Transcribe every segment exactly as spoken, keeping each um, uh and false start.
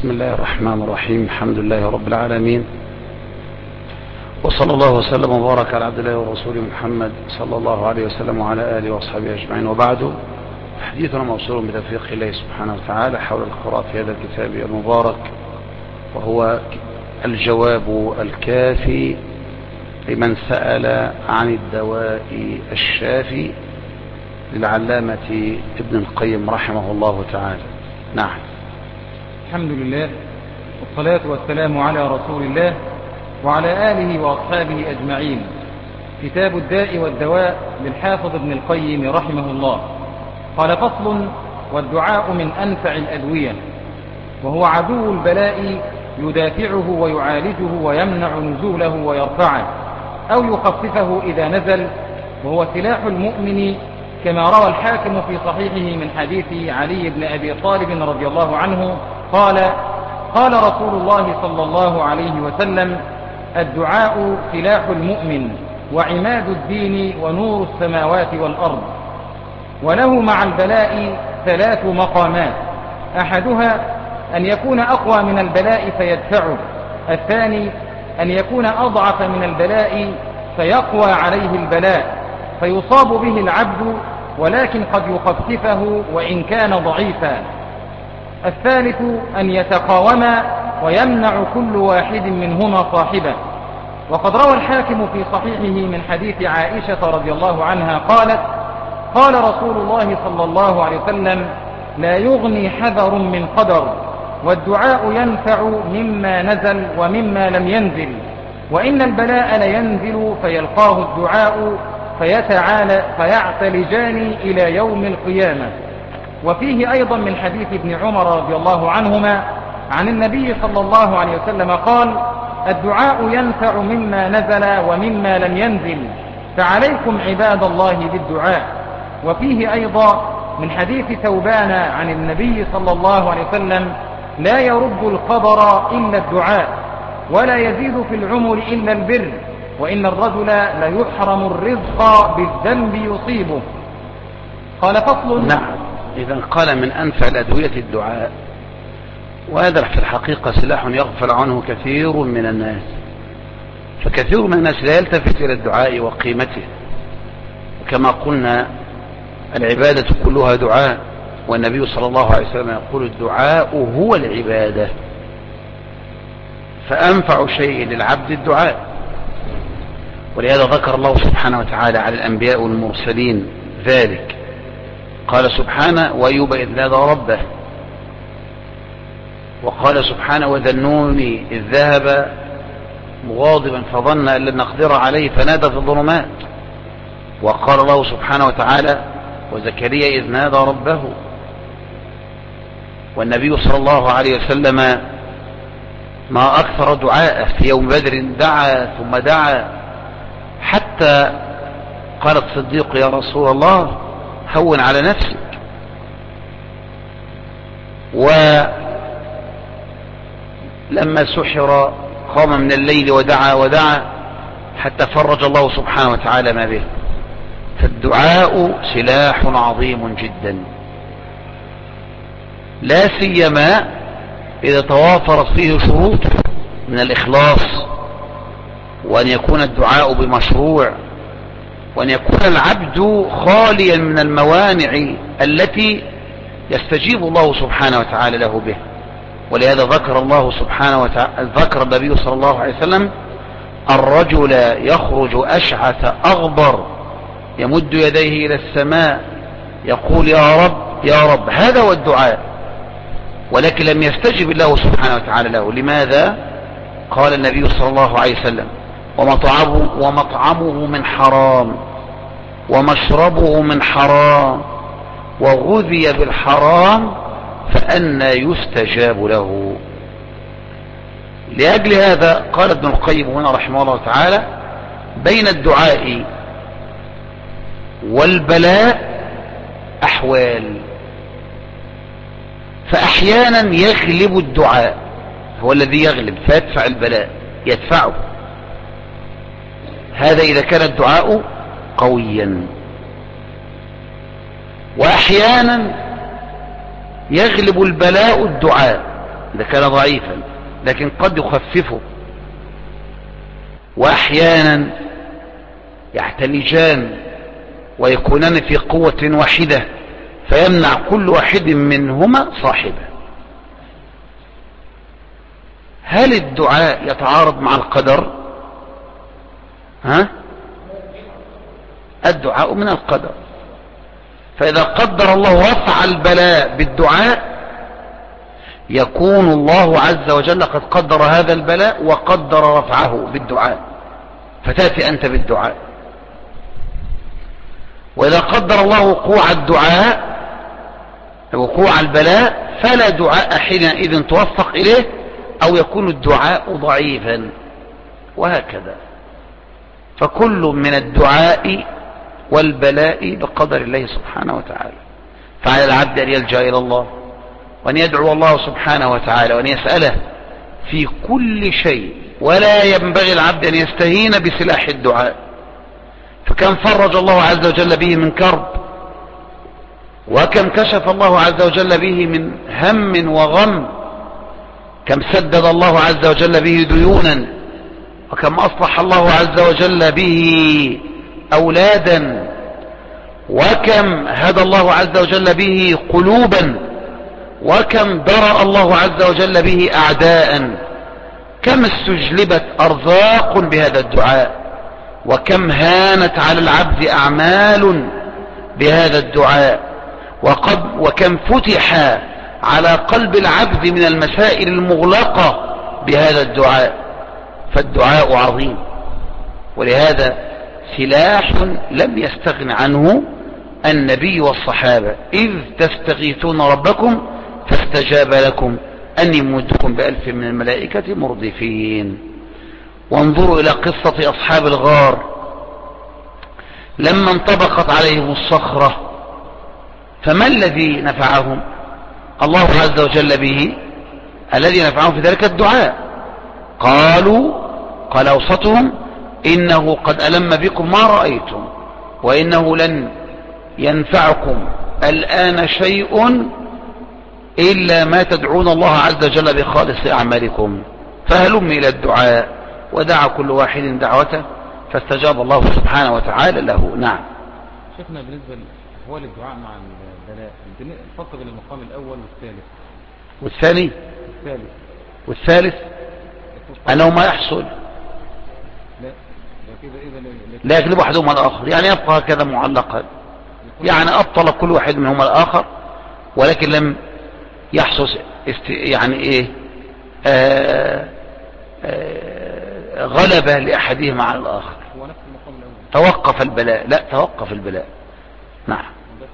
بسم الله الرحمن الرحيم. الحمد لله رب العالمين، وصلى الله وسلم وبارك على عبد الله ورسوله محمد صلى الله عليه وسلم وعلى آله وأصحابه أجمعين، وبعد. حديثنا موصول بتوفيق الله سبحانه وتعالى حول القراءة في هذا الكتاب المبارك، وهو الجواب الكافي لمن سأل عن الدواء الشافي للعلامة ابن القيم رحمه الله تعالى. نعم. الحمد لله والصلاة والسلام على رسول الله وعلى آله وأصحابه أجمعين. كتاب الداء والدواء للحافظ ابن القيم رحمه الله. قال: فصل: والدعاء من أنفع الأدوية، وهو عدو البلاء يدافعه ويعالجه ويمنع نزوله ويرفعه أو يخففه إذا نزل، وهو سلاح المؤمن، كما روى الحاكم في صحيحه من حديث علي بن أبي طالب رضي الله عنه قال: قال رسول الله صلى الله عليه وسلم: الدعاء سلاح المؤمن وعماد الدين ونور السماوات والأرض، وله مع البلاء ثلاث مقامات: أحدها أن يكون أقوى من البلاء فيدفعه، الثاني أن يكون أضعف من البلاء فيقوى عليه البلاء فيصاب به العبد ولكن قد يخففه وإن كان ضعيفا، الثالث أن يتقاوما ويمنع كل واحد منهما صاحبه. وقد روى الحاكم في صحيحه من حديث عائشة رضي الله عنها قالت: قال رسول الله صلى الله عليه وسلم: لا يغني حذر من قدر، والدعاء ينفع مما نزل ومما لم ينزل، وإن البلاء لينزل فيلقاه الدعاء فيتعالى فيعتلجان إلى يوم القيامة. وفيه أيضا من حديث ابن عمر رضي الله عنهما عن النبي صلى الله عليه وسلم قال: الدعاء ينفع مما نزل ومما لم ينزل، فعليكم عباد الله بالدعاء. وفيه أيضا من حديث ثوبان عن النبي صلى الله عليه وسلم: لا يرد القدر إلا الدعاء، ولا يزيد في العمر إلا البر، وإن الرجل ليحرم الرزق بالذنب يصيبه. قال: فصل. نعم. إذا قال من أنفع الأدوية الدعاء، وهذا في الحقيقة سلاح يغفل عنه كثير من الناس، فكثير من الناس لا يلتفت إلى الدعاء وقيمته. وكما قلنا العبادة كلها دعاء، والنبي صلى الله عليه وسلم يقول: الدعاء هو العبادة، فأنفع شيء للعبد الدعاء. ولهذا ذكر الله سبحانه وتعالى على الأنبياء والمرسلين ذلك، قال سبحانه: وأيوب إذ نادى ربه، وقال سبحانه: وذا النون إذ ذهب مغاضبا فظن أن لن نقدر عليه فنادى في الظلمات. وقال الله سبحانه وتعالى: وزكريا إذ نادى ربه. والنبي صلى الله عليه وسلم ما أكثر دعاءه في يوم بدر، دعا ثم دعا حتى قال الصديق: يا رسول الله هون على نفسك. ولما سحر قام من الليل ودعا ودعا حتى فرج الله سبحانه وتعالى ما به. فالدعاء سلاح عظيم جدا، لا سيما إذا توافرت فيه شروط من الإخلاص، وأن يكون الدعاء بمشروع، وأن يكون العبد خاليا من الموانع التي يستجيب الله سبحانه وتعالى له به. ولهذا ذكر الله سبحانه وتعالى ذكر النبي صلى الله عليه وسلم: الرجل يخرج أشعث أغبر يمد يديه إلى السماء يقول: يا رب يا رب. هذا هو الدعاء، ولكن لم يستجب الله سبحانه وتعالى له. لماذا؟ قال النبي صلى الله عليه وسلم: ومطعمه, ومطعمه من حرام، ومشربه من حرام، وغذي بالحرام، فأنى يستجاب له. لأجل هذا قال ابن القيم هنا رحمه الله تعالى: بين الدعاء والبلاء أحوال، فأحيانا يغلب الدعاء، هو الذي يغلب فيدفع البلاء، يدفعه. هذا إذا كان الدعاء قويا. وأحيانا يغلب البلاء الدعاء، إذا كان ضعيفا، لكن قد يخففه، وأحيانا يحتلجان ويكونان في قوة واحدة فيمنع كل واحد منهما صاحبه. هل الدعاء يتعارض مع القدر؟ ها؟ الدعاء من القدر، فإذا قدر الله رفع البلاء بالدعاء يكون الله عز وجل قد قدر هذا البلاء وقدر رفعه بالدعاء، فتأتي أنت بالدعاء. وإذا قدر الله وقوع الدعاء وقوع البلاء فلا دعاء حينئذ توفق إليه، أو يكون الدعاء ضعيفا، وهكذا. فكل من الدعاء والبلاء بقدر الله سبحانه وتعالى. فعلى العبد أن يلجأ إلى الله وأن يدعو الله سبحانه وتعالى وأن يسأله في كل شيء، ولا ينبغي العبد أن يستهين بسلاح الدعاء. فكم فرج الله عز وجل به من كرب، وكم كشف الله عز وجل به من هم وغم، كم سدد الله عز وجل به ديونا، وكم أصلح الله عز وجل به أولادا، وكم هدى الله عز وجل به قلوبا، وكم درأ الله عز وجل به أعداء، كم استجلبت أرزاق بهذا الدعاء، وكم هانت على العبد أعمال بهذا الدعاء، وقد وكم فتح على قلب العبد من المسائل المغلقة بهذا الدعاء. فالدعاء عظيم، ولهذا سلاح لم يستغن عنه النبي والصحابة. إذ تستغيثون ربكم فاستجاب لكم أني ممدكم بألف من الملائكة مردفين. وانظروا إلى قصة أصحاب الغار لما انطبقت عليهم الصخرة، فما الذي نفعهم؟ الله عز وجل به. الذي نفعهم في ذلك الدعاء. قالوا قال أوسطهم إنه قد ألم بكم ما رأيتم، وإنه لن ينفعكم الآن شيء إلا ما تدعون الله عز وجل بخالص أعمالكم، فهلم إلى الدعاء. ودعا كل واحد دعوته فاستجاب الله سبحانه وتعالى له. نعم. شيخنا، بالنسبة لأحوال الدعاء مع البلاء، الفرق بين المقام الأول والثالث والثاني والثالث والثالث أنه ما يحصل لا يغلب أحدهما الآخر، يعني يبقى هكذا معلقا، يعني أبطل كل واحد منهما الآخر، ولكن لم يحصل است... يعني إيه آه آه غلبة لأحدهما على الآخر. هو نفس المقام الأول. توقف البلاء، لا توقف البلاء. نعم.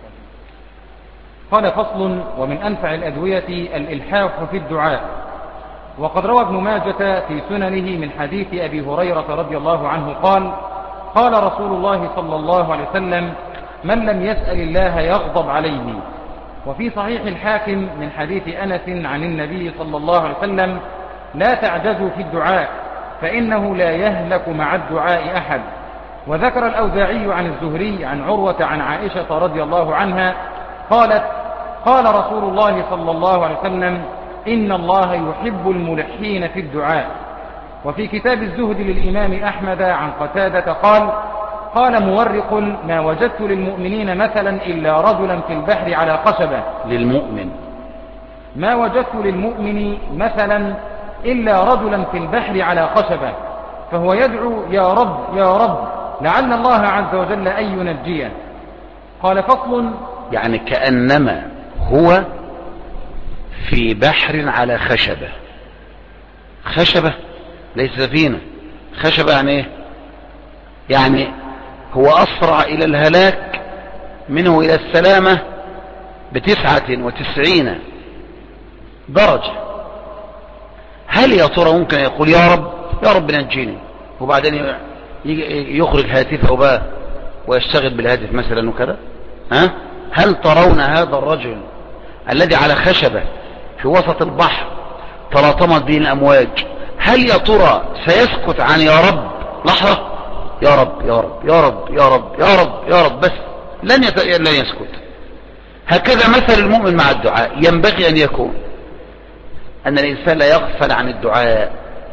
قال: فصل: ومن أنفع الأدوية الإلحاح في الدعاء. وقد روى ابن ماجة في سننه من حديث أبي هريرة رضي الله عنه قال: قال رسول الله صلى الله عليه وسلم: من لم يسأل الله يغضب عليه. وفي صحيح الحاكم من حديث أنس عن النبي صلى الله عليه وسلم: لا تعجزوا في الدعاء فإنه لا يهلك مع الدعاء أحد. وذكر الأوزاعي عن الزهري عن عروة عن عائشة رضي الله عنها قالت: قال رسول الله صلى الله عليه وسلم: إن الله يحب الملحين في الدعاء. وفي كتاب الزهد للإمام أحمد عن قتادة قال: قال مورق: ما وجدت للمؤمنين مثلا إلا رجلا في البحر على خشبة. للمؤمن ما وجدت للمؤمن مثلا إلا رجلا في البحر على خشبة، فهو يدعو: يا رب يا رب، لعل الله عز وجل أن ينجيه. قال: فصل: يعني كأنما هو في بحر على خشبة. خشبة ليس سفينة، خشبة يعني ايه؟ يعني هو أسرع إلى الهلاك منه إلى السلامة بتسعة وتسعين درجة. هل يا ترى ممكن يقول يا رب يا رب نجيني وبعدين يخرج هاتفه بقى ويشتغل بالهاتف مثلا وكذا؟ ها؟ هل ترون هذا الرجل الذي على خشبة في وسط البحر تلاطمت به الأمواج، هل يا ترى سيسكت عن يا رب لحظة؟ يا رب يا رب يا رب يا رب يا رب يا رب بس، لن يت... لن يسكت. هكذا مثل المؤمن مع الدعاء ينبغي أن يكون. أن الإنسان لا يغفل عن الدعاء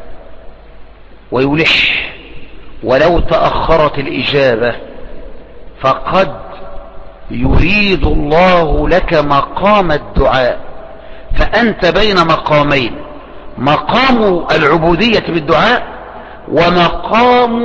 ويلح ولو تأخرت الإجابة، فقد يريد الله لك مقام الدعاء، فأنت بين مقامين: مقام العبودية بالدعاء ومقام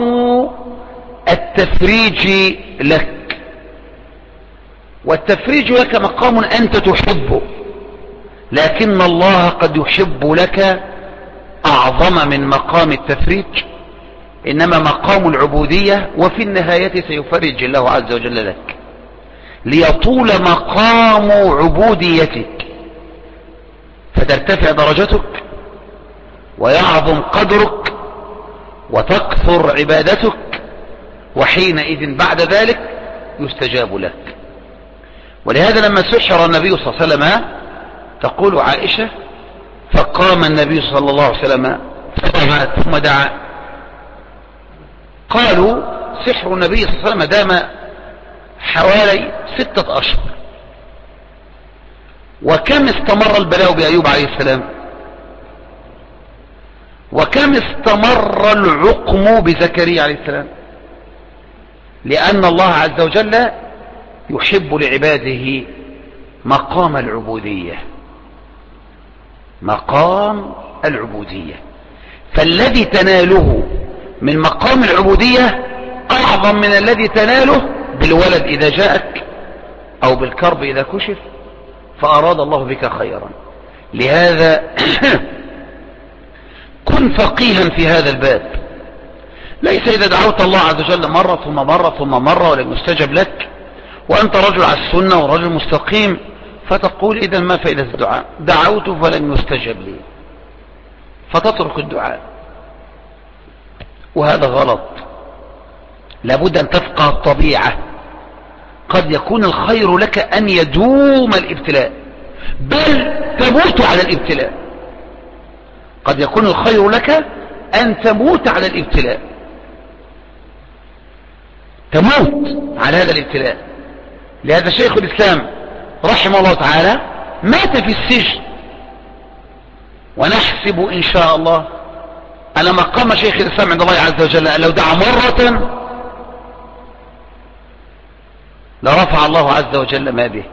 التفريج لك. والتفريج لك مقام أنت تحبه، لكن الله قد يحب لك أعظم من مقام التفريج، إنما مقام العبودية، وفي النهاية سيفرج الله عز وجل لك ليطول مقام عبوديتك فترتفع درجتك ويعظم قدرك وتكثر عبادتك، وحينئذ بعد ذلك يستجاب لك. ولهذا لما سحر النبي صلى الله عليه وسلم تقول عائشة: فقام النبي صلى الله عليه وسلم ثم دعا. قالوا سحر النبي صلى الله عليه وسلم دام حوالي ستة أشهر. وكم استمر البلاء بأيوب عليه السلام؟ وكم استمر العقم بزكريا عليه السلام؟ لأن الله عز وجل يحب لعباده مقام العبودية، مقام العبودية. فالذي تناله من مقام العبودية أعظم من الذي تناله بالولد إذا جاءك أو بالكرب إذا كشف فأراد الله بك خيرا. لهذا كن فقيها في هذا الباب، ليس إذا دعوت الله عز وجل مرة ثم مرة ثم مرة ولم يستجب لك وأنت رجل على السنة ورجل مستقيم فتقول إذا ما فائدة الدعاء، دعوت فلم يستجب لي، فتترك الدعاء، وهذا غلط. لابد أن تفقه الطبيعة. قد يكون الخير لك أن يدوم الابتلاء بل تموت على الابتلاء. قد يكون الخير لك أن تموت على الابتلاء، تموت على هذا الابتلاء. لهذا شيخ الإسلام رحمه الله تعالى مات في السجن، ونحسب إن شاء الله أن مقام شيخ الإسلام عند الله عز وجل أن لو دعا مرة لرفع الله عز وجل ما به،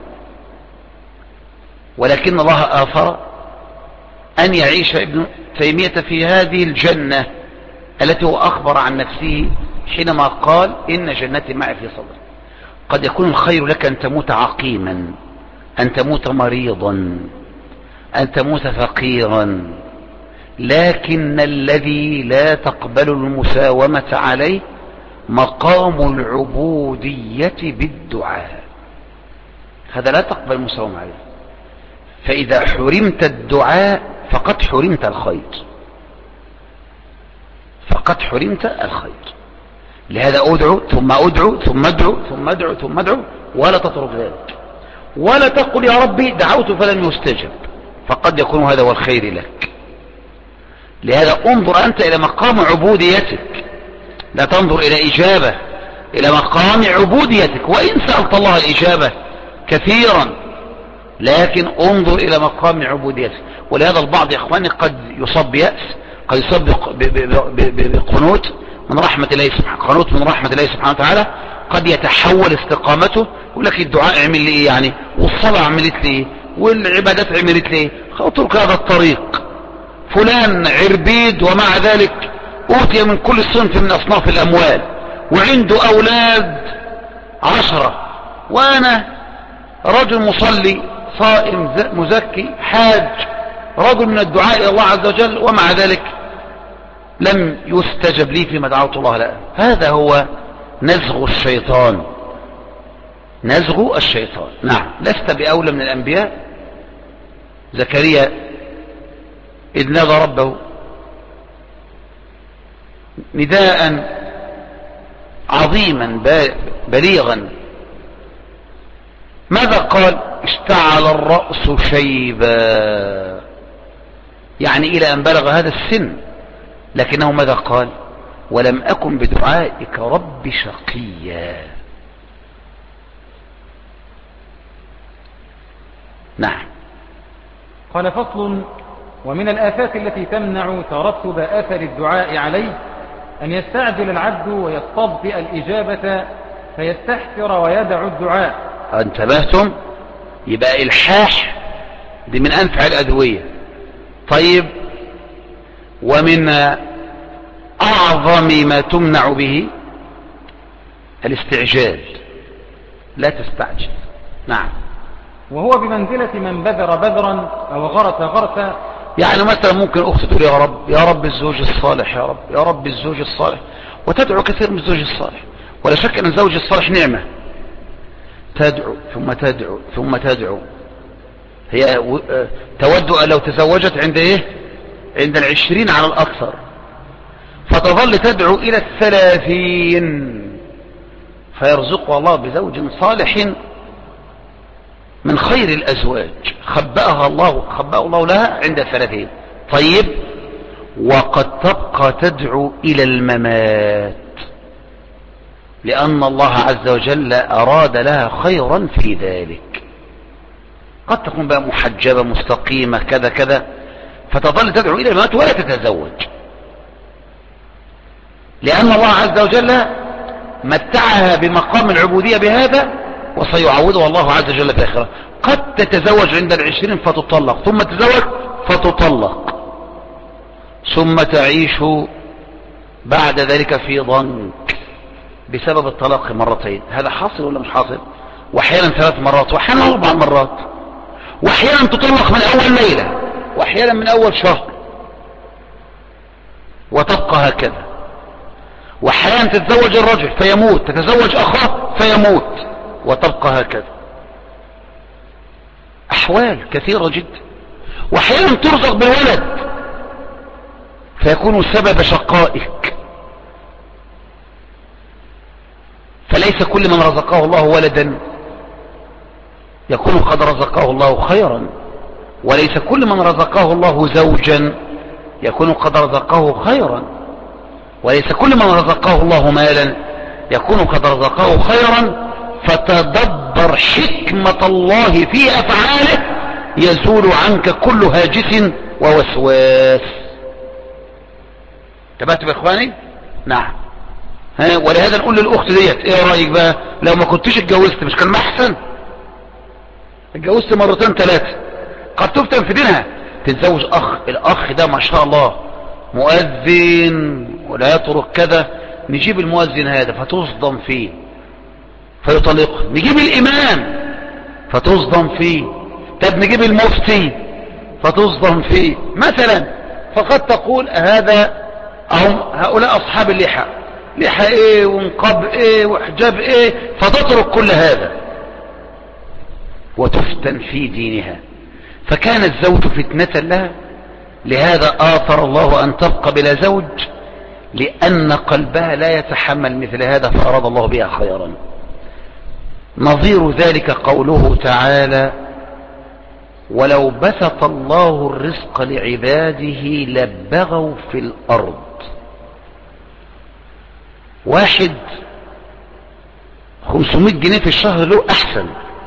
ولكن الله آثر أن يعيش ابن تيمية في هذه الجنة التي هو أخبر عن نفسه حينما قال: إن جنتي معي في صدري. قد يكون الخير لك أن تموت عقيما، أن تموت مريضا، أن تموت فقيرا، لكن الذي لا تقبل المساومة عليه مقام العبودية بالدعاء. هذا لا تقبل المساومة عليه، فإذا حرمت الدعاء فقد حرمت الخير، فقد حرمت الخير. لهذا أدعو ثم أدعو ثم أدعو ثم أدعو ثم أدعو، ولا تترك ذلك، ولا تقل يا ربي دعوت فلم يستجب، فقد يكون هذا هو الخير لك. لهذا انظر أنت إلى مقام عبوديتك، لا تنظر إلى إجابة، إلى مقام عبوديتك. وإن سألت الله الإجابة كثيرا، لكن انظر إلى مقام عبوديتك. ولهذا البعض يا إخواني قد يصاب بيأس، قد يصاب بقنوط من رحمة الله سبحانه قنوط من رحمة الله سبحانه وتعالى، قد يتحول استقامته، يقول لك الدعاء عمل لي إيه يعني، والصلاة عملت لي إيه، والعبادات عملت لي إيه، اترك هذا الطريق. فلان عربيد ومع ذلك أوتي من كل صنف من أصناف الأموال وعنده أولاد عشرة، وأنا رجل مصلي صائم مزكي حاج، رجل من الدعاء إلى الله عز وجل، ومع ذلك لم يستجب لي فيما دعوت الله له. هذا هو نزغ الشيطان، نزغ الشيطان. نعم، لست بأولى من الأنبياء. زكريا إذ نادى ربه نداء عظيما بليغا، ماذا قال؟ اشتعل الرأس شيبا، يعني إلى أن بلغ هذا السن، لكنه ماذا قال؟ ولم أكن بدعائك رب شقيا. نعم. قال: فصل: ومن الآفات التي تمنع ترتب أثر الدعاء عليه أن يستعجل العبد ويستبطئ الإجابة فيستحسر ويدع الدعاء. انتبهتم؟ يبقى الحاح دي من أنفع الأدوية. طيب، ومن أعظم ما تمنع به الاستعجال، لا تستعجل. نعم. وهو بمنزلة من بذر بذرا أو غرس غرسا. يعني مثلا ممكن أخت تقول يا رب يا رب الزوج الصالح، يا رب يا رب الزوج الصالح، وتدعو كثير من الزوج الصالح، ولا شك أن الزوج الصالح نعمة، تدعو ثم تدعو ثم تدعو. هي تود أن لو تزوجت عند إيه؟ عند العشرين على الأكثر، فتظل تدعو إلى الثلاثين، فيرزقها الله بزوج صالح من خير الأزواج خبأها الله خبأ الله لها عند الثلاثين. طيب، وقد تبقى تدعو إلى الممات، لأن الله عز وجل أراد لها خيرا في ذلك. قد تكون بقى محجبة مستقيمة كذا كذا، فتظل تدعو إلى الممات ولا تتزوج، لأن الله عز وجل متعها بمقام العبودية بهذا، وسيعوضها الله عز وجل في الآخرة. قد تتزوج عند العشرين فتطلق، ثم تتزوج فتطلق، ثم تعيش بعد ذلك في ضنك بسبب الطلاق مرتين. هذا حاصل ولا مش حاصل؟ واحيانا ثلاث مرات، واحيانا اربع مرات، واحيانا تطلق من اول ليلة، واحيانا من اول شهر، وتبقى هكذا. واحيانا تتزوج الرجل فيموت، تتزوج اخاه فيموت، وتبقى هكذا. احوال كثيرة جدا. واحيانا ترزق بولد فيكون سبب شقائك. فليس كل من رزقه الله ولدا يكون قد رزقه الله خيرا، وليس كل من رزقه الله زوجا يكون قد رزقه خيرا، وليس كل من رزقه الله مالا يكون قد رزقه خيرا. فتدبر حكمة الله في أفعاله يزول عنك كل هاجس ووسواس. تبعتوا يا إخواني؟ نعم. ها، ولهذا نقول للأخت ديت ايه رأيك بقى لو ما كنتش اتجوزت؟ مش كان محسن؟ اتجوزت مرتين ثلاثة، قد تفتن في دينها، تتزوج أخ، الأخ ده ما شاء الله مؤذن ولا يترك كذا، نجيب المؤذن هذا فتصدم فيه فيطلقه، نجيب الإمام فتصدم فيه، طب نجيب المفتي فتصدم فيه مثلا. فقد تقول هذا أو هؤلاء أصحاب اللحى، لحى ايه ونقاب ايه وحجاب ايه، فتترك كل هذا وتفتن في دينها. فكان الزوج فتنة لها، لهذا آثر الله أن تبقى بلا زوج، لأن قلبها لا يتحمل مثل هذا، فأراد الله بها خيرا. نظير ذلك قوله تعالى: ولو بسط الله الرزق لعباده لبغوا في الأرض. واحد خمسمائة جنيه في الشهر له أحسن،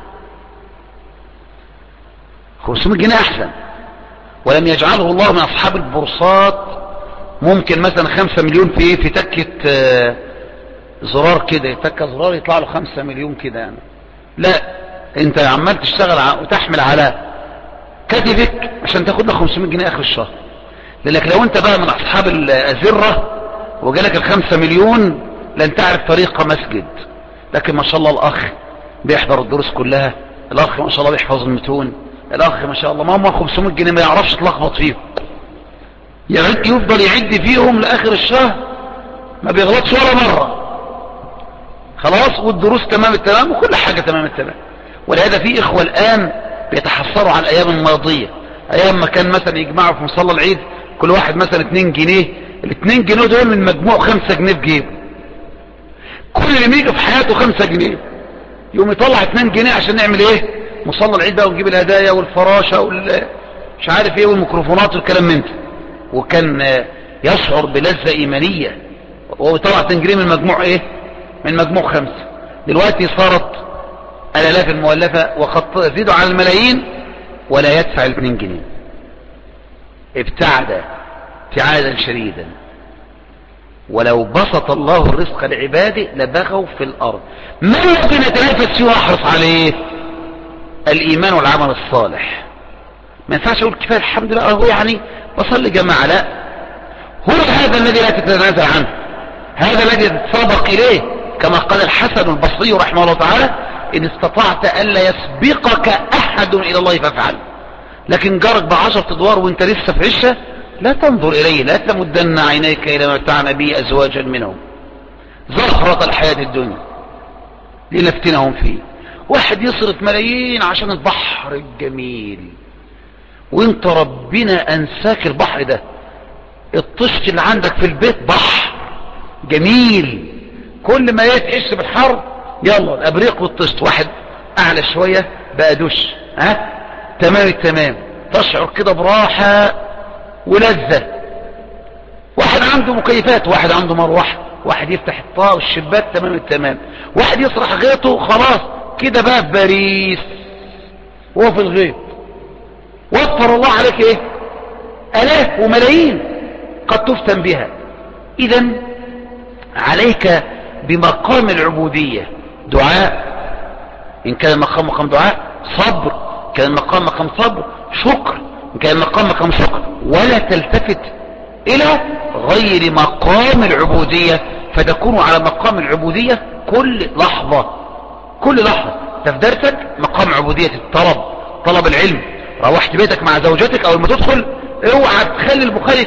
خمسمائة جنيه أحسن، ولم يجعله الله من أصحاب البورصات ممكن مثلا خمسة مليون في ايه، في تكة زرار كده، تكة زرار يطلع له خمسة مليون كده يعني. لا، انت عمال تشتغل وتحمل على كتفك عشان تاخد لك خمسمائة جنيه اخر الشهر. لانك لو انت بقى من اصحاب الازرة وجالك الخمسة مليون لن تعرف طريقة مسجد. لكن ما شاء الله الاخ بيحضر الدروس كلها، الاخ ما شاء الله بيحفظ المتون، الاخ ما شاء الله ما هم خمسمائة جنيه ما يعرفش يتلخبط فيهم، يفضل يعد فيهم لاخر الشهر ما بيغلطش ولا مرة، خلاص، والدروس تمام التمام وكل حاجة تمام التمام. ولهذا في اخوة الان بيتحسروا على الايام الماضية، ايام ما كان مثلا يجمعوا في مصلى العيد كل واحد مثلا اتنين جنيه، الاتنين جنيه دول من مجموع خمسة جنيه في جيبه، كل اللي بيجي في حياته خمسة جنيه، يوم يطلع اتنين جنيه عشان نعمل ايه؟ مصلى العيد بقى، ونجيب الهدايا والفراشة وال مش عارف ايه والميكروفونات والكلام من ده. وكان يشعر بلذة ايمانية وهو يطلع اتنين جنيه من مجموع ايه؟ من مجموع خمسة. دلوقتي صارت الالاف المؤلفة وقد زيدوا على الملايين ولا يدفع الاتنين جنيه. ابتعد ابتعادا شديدا. ولو بسط الله الرزق لعباده لبغوا في الأرض. ما الذي نتنافس فيه واحرص عليه؟ الإيمان والعمل الصالح. ما ينفعش أقول كفاية الحمد لله هو يعني بصلي جماعة، لا، هو هذا الذي لا تتنازل عنه، هذا الذي تتسابق إليه، كما قال الحسن البصري رحمه الله تعالى: إن استطعت ألا يسبقك أحد إلى الله فافعل. لكن جارك بعشرة أدوار وانت لسه في عشة، لا تنظر إليه، لا تمدن عينيك إلى ما متعنا به أزواجا منهم زهرة الحياة الدنيا لنفتنهم فيه. واحد يصرف ملايين عشان البحر الجميل، وانت ربنا أنساك البحر ده. الطشت اللي عندك في البيت بحر جميل، كل ما يتحس بالحر يلا الأبريق والطشت، واحد أعلى شوية بقى دش، ها تمام التمام، تشعر كده براحة ولذة. واحد عنده مكيفات، واحد عنده مروحة، واحد يفتح الطاقة والشباك تمام التمام، واحد يسرح غيطه خلاص كده بقى في باريس وهو في الغيط. وفر الله عليك ايه؟ آلاف وملايين قد تفتن بها. إذن عليك بمقام العبودية دعاء، إن كان المقام مقام دعاء، صبر كان المقام مقام صبر، شكر كان المقام مقام شكر، ولا تلتفت إلى غير مقام العبودية، فتكون على مقام العبودية كل لحظة. كل لحظة في درسك مقام عبودية الطلب، طلب العلم. روحت بيتك مع زوجتك، أول ما تدخل اوعى تخلي البخاري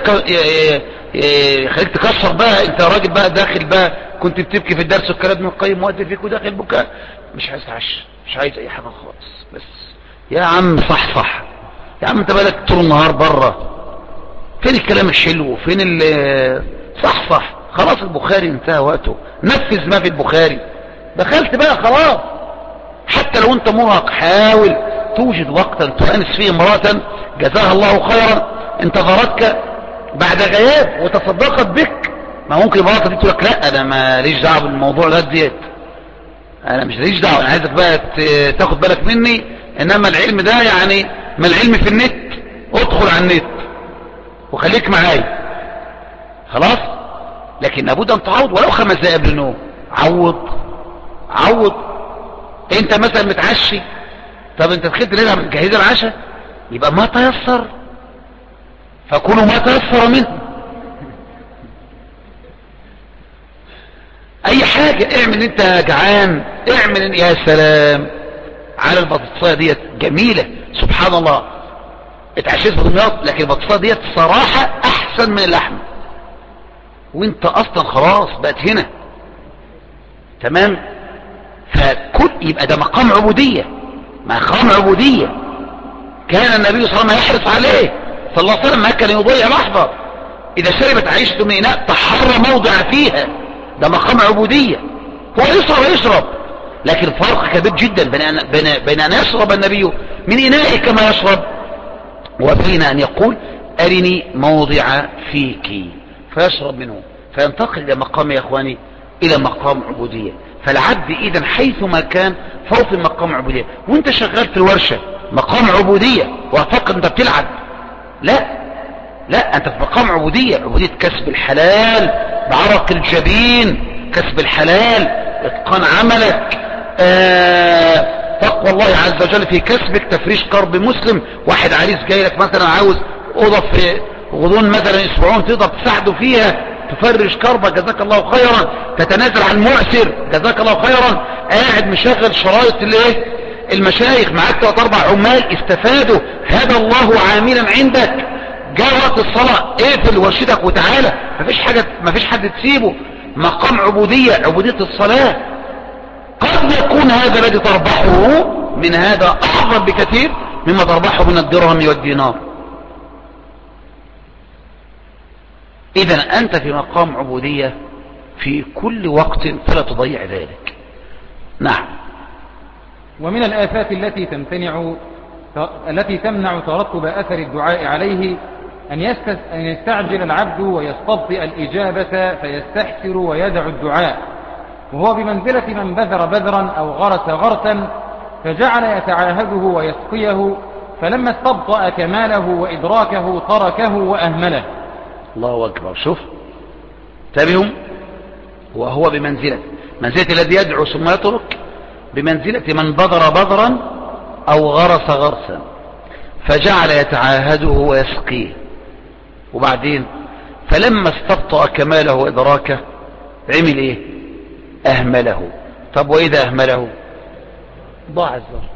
خليك تكسر بقى، انت راجل بقى داخل بقى كنت بتبكي في الدرس والكلام ابن القيم مؤدي فيك وداخل بكاء، مش عايز تعش، مش عايز اي حاجة خالص. بس يا عم صح صح يا عم، انت بقالك طول النهار بره، فين الكلام الحلو، فين ال صح صح خلاص البخاري انتهى وقته، نفذ ما في البخاري. دخلت بقى خلاص، حتى لو انت مرهق حاول توجد وقتا تؤنس فيه امرأة جزاها الله خيرا انتظرتك بعد غياب وتصدقت بك. ما ممكن امرأة دي تقول لك لا انا ما ليش دعوه بالموضوع ده ديت، انا مش ليش دعوه، انا عايزك بقى تاخد بالك مني، انما العلم ده يعني ما العلم في النت، ادخل على النت وخليك معايا خلاص. لكن لابد ان تعوض ولو خمس دقايق قبل النوم، عوض عوض. انت مثلا متعشي، طب انت دخلت ليه مجهز العشاء، يبقى ما تيسر فكلوا ما تيسر منه. اي حاجة اعمل، انت جعان اعمل، يا سلام على البطاطساية ديت جميلة سبحان الله. اتعشيت في دمياط لكن البطاطساية ديت صراحة احسن من اللحم، وانت اصلا خلاص بقت هنا تمام. فكل يبقى ده مقام عبودية، مقام عبودية كان النبي صلى الله عليه وسلم يحرص عليه صلى الله عليه وسلم، ما كان يضيع لحظة. اذا شربت عيشة من اناء تحرى موضع فيها، ده مقام عبودية. هو يشرب يشرب لكن فرق كبير جدا بين أن, بين, بين أن يشرب النبي من إناء كما يشرب، وبين أن يقول أرني موضع فيك فيشرب منه، فينتقل إلى مقام يا أخواني إلى مقام عبودية. فالعبد إذن حيثما كان فهو في مقام عبودية. وانت شغال في الورشة مقام عبودية، وأفكر انت بتلعب، لا لا انت في مقام عبودية، عبودية كسب الحلال بعرق الجبين، كسب الحلال، اتقان عملك، آه تقوى الله عز وجل في كسبك، تفريش كرب مسلم. واحد عريس جاي لك مثلا عاوز اوضه في غضون مثلا اسبوعين تقدر تساعده فيها تفرش كربك جزاك الله خيرا، تتنازل عن معسر جزاك الله خيرا. قاعد مشغل شرايط الايه المشايخ، معاك ثلاث اربع عمال استفادوا، هذا الله عاملا عندك. جاء وقت الصلاه اقفل ورشتك وتعالى، مفيش حاجه مفيش حد تسيبه. مقام عبوديه، عبوديه الصلاه. قد يكون هذا الذي تربحه من هذا اعظم بكثير مما تربحه من الدرهم والدينار. اذا انت في مقام عبوديه في كل وقت فلا تضيع ذلك. نعم. ومن الآفات التي تمتنع التي تمنع ترتب أثر الدعاء عليه أن يستعجل العبد ويستبطئ الإجابة فيستحسر ويدع الدعاء، وهو بمنزلة من بذر بذرا أو غرس غرسا فجعل يتعاهده ويسقيه فلما استبطأ كماله وإدراكه تركه وأهمله. الله أكبر. شوف تابعهم، وهو بمنزلة منزلة الذي يدعو ثم يترك، بمنزلة من بذر بذرا أو غرس غرسا فجعل يتعاهده ويسقيه، وبعدين فلما استبطأ كماله وإدراكه عمل إيه؟ أهمله. طب وإذا أهمله ضاع الزرع،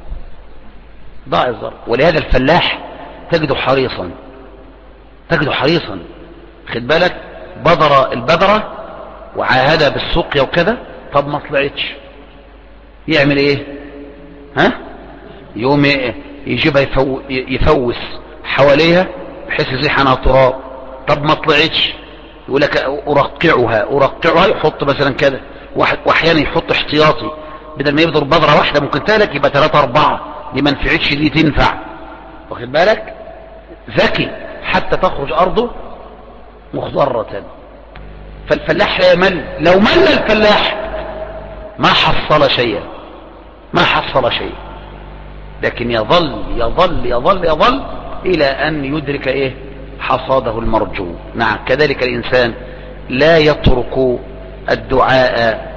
ضاع الزرع. ولهذا الفلاح تجده حريصا، تجده حريصا خد بالك، بذر البذرة وعاهدها بالسقيا وكذا، طب ما طلعتش يعمل ايه؟ ها؟ يوم يجيبها يفو يفوس حواليها بحيث يزيح عنها تراب. طب ما طلعتش يقول لك ارقعها ارقعها، يحط مثلا كذا، واحيانا يحط احتياطي، بدل ما يبذر بذره واحده ممكن تهلك يبقى ثلاثة أربعة، دي ما نفعتش دي تنفع، واخد بالك؟ ذكي حتى تخرج أرضه مخضرة. فالفلاح لا يمل، لو مل الفلاح ما حصل شيئا، ما حصل شيئا، لكن يظل يظل يظل يظل إلى أن يدرك إيه؟ حصاده المرجو. نعم كذلك الإنسان لا يترك الدعاء،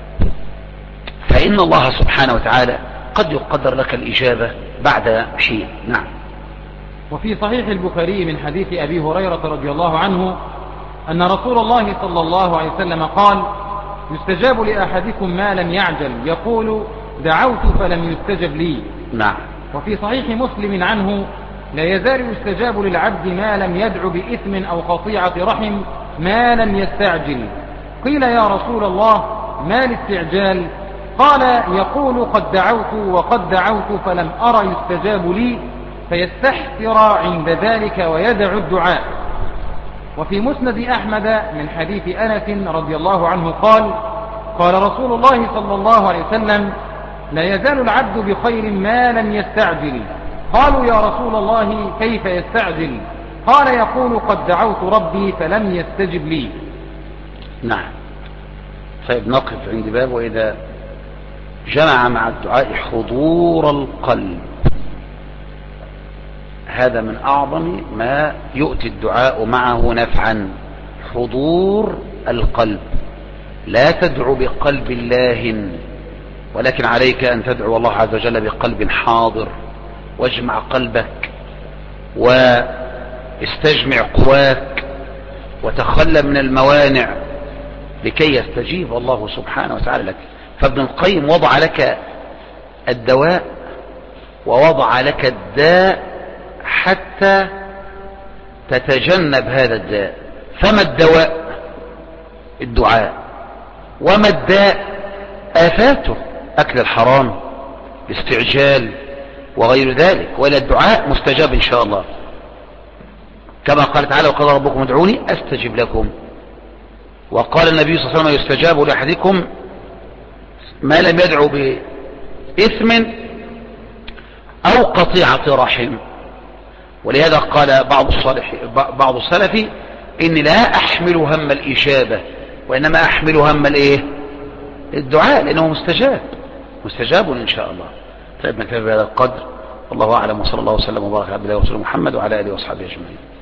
فإن الله سبحانه وتعالى قد يقدر لك الإجابة بعد حين. نعم. وفي صحيح البخاري من حديث أبي هريرة رضي الله عنه أن رسول الله صلى الله عليه وسلم قال: يستجاب لأحدكم ما لم يعجل، يقول دعوت فلم يستجب لي. نعم. وفي صحيح مسلم عنه: لا يزال يستجاب للعبد ما لم يدع بإثم أو قطيعة رحم ما لم يستعجل. قيل يا رسول الله ما الاستعجال؟ قال: يقول قد دعوت وقد دعوت فلم أرى يستجاب لي، فيستحسر عند ذلك ويدع الدعاء. وفي مسند أحمد من حديث أنس رضي الله عنه قال: قال رسول الله صلى الله عليه وسلم: لا يزال العبد بخير ما لم يستعجل. قالوا يا رسول الله كيف يستعجل؟ قال: يقول قد دعوت ربي فلم يستجب لي. نعم. طيب نقف عند باب وإذا جمع مع الدعاء حضور القلب، هذا من أعظم ما يؤتي الدعاء معه نفعا، حضور القلب. لا تدعو بقلب الله، ولكن عليك أن تدعو الله عز وجل بقلب حاضر، واجمع قلبك واستجمع قواك وتخلى من الموانع لكي يستجيب الله سبحانه وتعالى لك. فابن القيم وضع لك الدواء ووضع لك الداء حتى تتجنب هذا الداء. فما الدواء؟ الدعاء. وما الداء؟ آفاته، أكل الحرام، الاستعجال وغير ذلك. وإلى الدعاء مستجاب إن شاء الله، كما قال تعالى: وقال ربكم ادعوني أستجب لكم. وقال النبي صلى الله عليه وسلم: يستجاب لأحدكم ما لم يدعو بإثم أو قطيعة رحم. ولهذا قال بعض الصالح بعض السلف: إني لا أحمل هم الإجابة وإنما أحمل هم الإيه؟ الدعاء، لأنه مستجاب مستجاب إن شاء الله. طيب نكتفي بهذا القدر، والله أعلم، وصلى الله وسلم وبارك على عبده ورسوله محمد وعلى آله وأصحابه أجمعين.